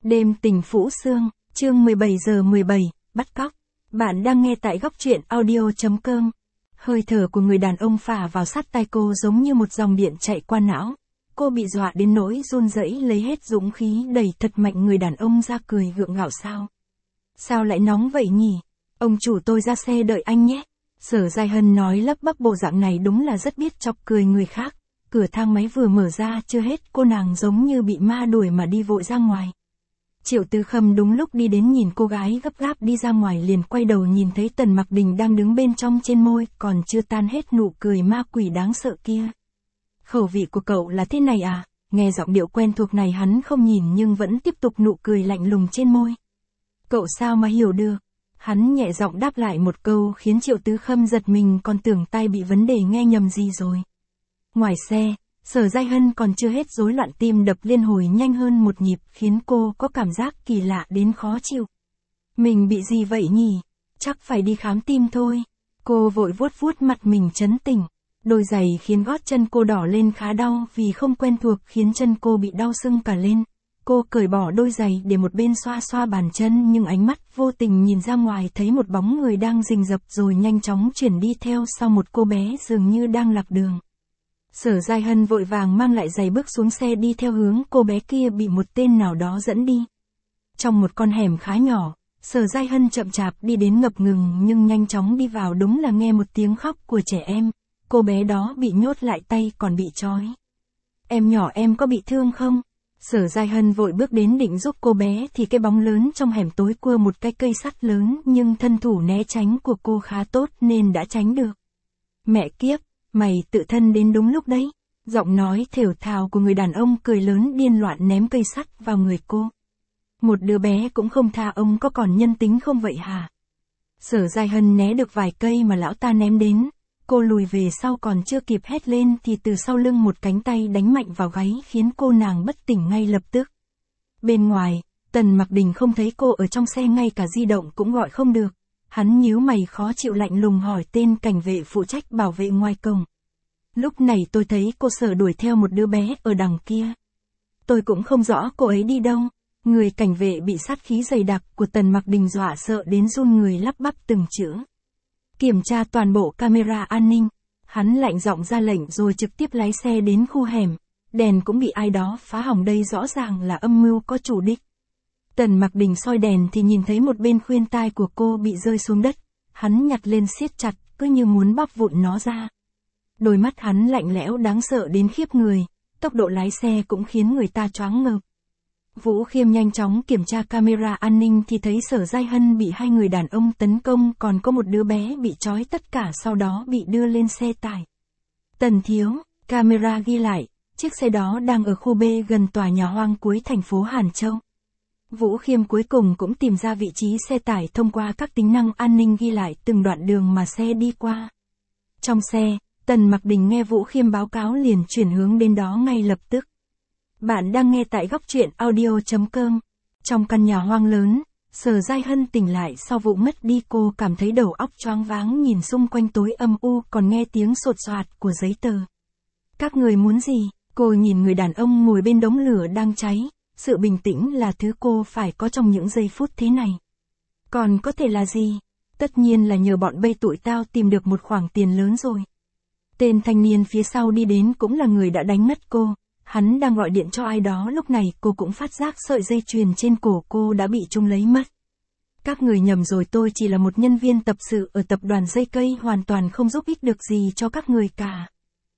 Đêm tình Phũ Sương, chương 17:17, bắt cóc. Bạn đang nghe tại góc truyện audio.com. Hơi thở của người đàn ông phả vào sát tai cô giống như một dòng điện chạy qua não. Cô bị dọa đến nỗi run rẩy lấy hết dũng khí đẩy thật mạnh người đàn ông ra, cười gượng gạo. Sao lại nóng vậy nhỉ? Ông chủ, tôi ra xe đợi anh nhé. Sở Giai Hân nói lắp bắp, bộ dạng này đúng là rất biết chọc cười người khác. Cửa thang máy vừa mở ra chưa hết, cô nàng giống như bị ma đuổi mà đi vội ra ngoài. Triệu Tứ Khâm đúng lúc đi đến, nhìn cô gái gấp gáp đi ra ngoài liền quay đầu nhìn thấy Tần Mặc Đình đang đứng bên trong, trên môi còn chưa tan hết nụ cười ma quỷ đáng sợ kia. Khẩu vị của cậu là thế này à? Nghe giọng điệu quen thuộc này hắn không nhìn nhưng vẫn tiếp tục nụ cười lạnh lùng trên môi. Cậu sao mà hiểu được? Hắn nhẹ giọng đáp lại một câu khiến Triệu Tứ Khâm giật mình, còn tưởng tai bị vấn đề nghe nhầm gì rồi. Ngoài xe, Sở Giai Hân còn chưa hết rối loạn, tim đập liên hồi nhanh hơn một nhịp khiến cô có cảm giác kỳ lạ đến khó chịu. Mình bị gì vậy nhỉ? Chắc phải đi khám tim thôi. Cô vội vuốt vuốt mặt mình trấn tĩnh. Đôi giày khiến gót chân cô đỏ lên khá đau vì không quen thuộc khiến chân cô bị đau sưng cả lên. Cô cởi bỏ đôi giày để một bên xoa xoa bàn chân, nhưng ánh mắt vô tình nhìn ra ngoài thấy một bóng người đang rình rập rồi nhanh chóng chuyển đi theo sau một cô bé dường như đang lạc đường. Sở Giai Hân vội vàng mang lại giày bước xuống xe đi theo hướng cô bé kia bị một tên nào đó dẫn đi. Trong một con hẻm khá nhỏ, Sở Giai Hân chậm chạp đi đến, ngập ngừng nhưng nhanh chóng đi vào, đúng là nghe một tiếng khóc của trẻ em. Cô bé đó bị nhốt lại, tay còn bị trói. Em nhỏ, em có bị thương không? Sở Giai Hân vội bước đến định giúp cô bé thì cái bóng lớn trong hẻm tối cua một cái cây sắt lớn, nhưng thân thủ né tránh của cô khá tốt nên đã tránh được. Mẹ kiếp, mày tự thân đến đúng lúc đấy. Giọng nói thều thào của người đàn ông cười lớn điên loạn ném cây sắt vào người cô. Một đứa bé cũng không tha, ông có còn nhân tính không vậy hả? Sở Giai Hân né được vài cây mà lão ta ném đến. Cô lùi về sau, còn chưa kịp hét lên thì từ sau lưng một cánh tay đánh mạnh vào gáy khiến cô nàng bất tỉnh ngay lập tức. Bên ngoài, Tần Mặc Đình không thấy cô ở trong xe, ngay cả di động cũng gọi không được. Hắn nhíu mày khó chịu, lạnh lùng hỏi tên cảnh vệ phụ trách bảo vệ ngoài cổng. Lúc này tôi thấy cô Sở đuổi theo một đứa bé ở đằng kia. Tôi cũng không rõ cô ấy đi đâu. Người cảnh vệ bị sát khí dày đặc của Tần Mặc Đình dọa sợ đến run người, lắp bắp từng chữ. Kiểm tra toàn bộ camera an ninh. Hắn lạnh giọng ra lệnh rồi trực tiếp lái xe đến khu hẻm. Đèn cũng bị ai đó phá hỏng, đây rõ ràng là âm mưu có chủ đích. Tần Mặc Đình soi đèn thì nhìn thấy một bên khuyên tai của cô bị rơi xuống đất. Hắn nhặt lên siết chặt, cứ như muốn bóp vụn nó ra. Đôi mắt hắn lạnh lẽo đáng sợ đến khiếp người. Tốc độ lái xe cũng khiến người ta choáng ngợp. Vũ Khiêm nhanh chóng kiểm tra camera an ninh thì thấy Sở Giai Hân bị hai người đàn ông tấn công, còn có một đứa bé bị trói, tất cả sau đó bị đưa lên xe tải. Tần thiếu, camera ghi lại, chiếc xe đó đang ở khu B gần tòa nhà hoang cuối thành phố Hàn Châu. Vũ Khiêm cuối cùng cũng tìm ra vị trí xe tải thông qua các tính năng an ninh ghi lại từng đoạn đường mà xe đi qua. Trong xe, Tần Mặc Đình nghe Vũ Khiêm báo cáo liền chuyển hướng đến đó ngay lập tức. Bạn đang nghe tại góc truyện audio.com. Trong căn nhà hoang lớn, Sở Giai Hân tỉnh lại sau vụ mất đi, cô cảm thấy đầu óc choáng váng, nhìn xung quanh tối âm u, còn nghe tiếng sột soạt của giấy tờ. Các người muốn gì? Cô nhìn người đàn ông ngồi bên đống lửa đang cháy. Sự bình tĩnh là thứ cô phải có trong những giây phút thế này. Còn có thể là gì? Tất nhiên là nhờ bọn bây tụi tao tìm được một khoản tiền lớn rồi. Tên thanh niên phía sau đi đến cũng là người đã đánh mất cô. Hắn đang gọi điện cho ai đó, lúc này cô cũng phát giác sợi dây chuyền trên cổ cô đã bị chúng lấy mất. Các người nhầm rồi, tôi chỉ là một nhân viên tập sự ở tập đoàn dây cây, hoàn toàn không giúp ích được gì cho các người cả.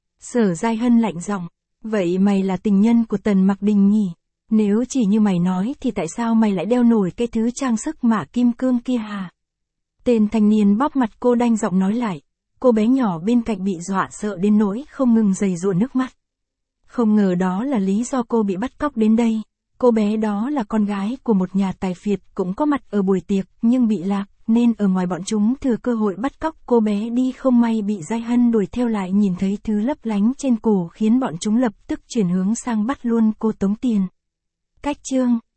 Sở Giai Hân lạnh giọng, vậy mày là tình nhân của Tần Mặc Đình nhỉ? Nếu chỉ như mày nói thì tại sao mày lại đeo nổi cái thứ trang sức mạ kim cương kia hả? Tên thanh niên bóp mặt cô, đanh giọng nói lại. Cô bé nhỏ bên cạnh bị dọa sợ đến nỗi không ngừng giày giụa nước mắt. Không ngờ đó là lý do cô bị bắt cóc đến đây. Cô bé đó là con gái của một nhà tài phiệt, cũng có mặt ở buổi tiệc nhưng bị lạc, nên ở ngoài bọn chúng thừa cơ hội bắt cóc cô bé đi, không may bị Giai Hân đuổi theo lại, nhìn thấy thứ lấp lánh trên cổ khiến bọn chúng lập tức chuyển hướng sang bắt luôn cô tống tiền. Cách chương